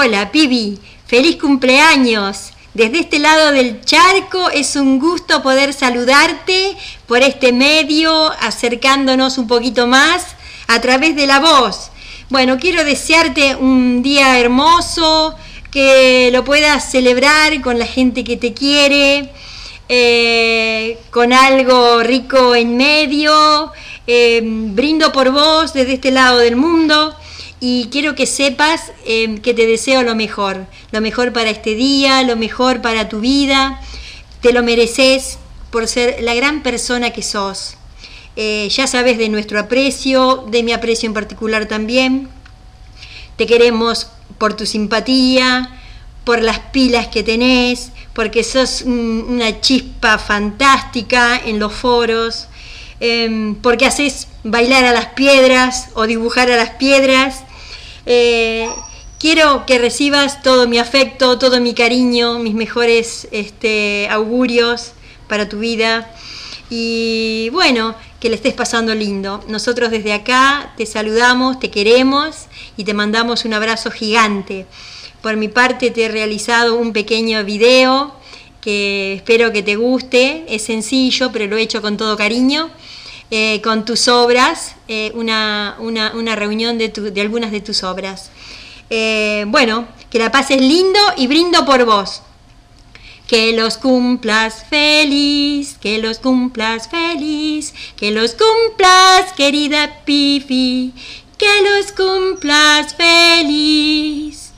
Hola, Pibi, feliz cumpleaños. Desde este lado del charco es un gusto poder saludarte por este medio, acercándonos un poquito más a través de la voz. Bueno, quiero desearte un día hermoso, que lo puedas celebrar con la gente que te quiere, con algo rico en medio. Brindo por vos desde este lado del mundo. Y quiero que sepas que te deseo lo mejor para este día, lo mejor para tu vida. Te lo mereces por ser la gran persona que sos. Ya sabes de nuestro aprecio, de mi aprecio en particular también. Te queremos por tu simpatía, por las pilas que tenés, porque sos una chispa fantástica en los foros, porque haces bailar a las piedras o dibujar a las piedras. Quiero que recibas todo mi afecto, todo mi cariño, mis mejores augurios para tu vida y bueno, que le estés pasando lindo. Nosotros desde acá te saludamos, te queremos y te mandamos un abrazo gigante. Por mi parte te he realizado un pequeño video que espero que te guste, es sencillo pero lo he hecho con todo cariño. Con tus obras, una reunión de algunas de tus obras. Bueno, que la pases lindo y brindo por vos. Que los cumplas feliz, que los cumplas feliz, que los cumplas, querida Pifi, que los cumplas feliz.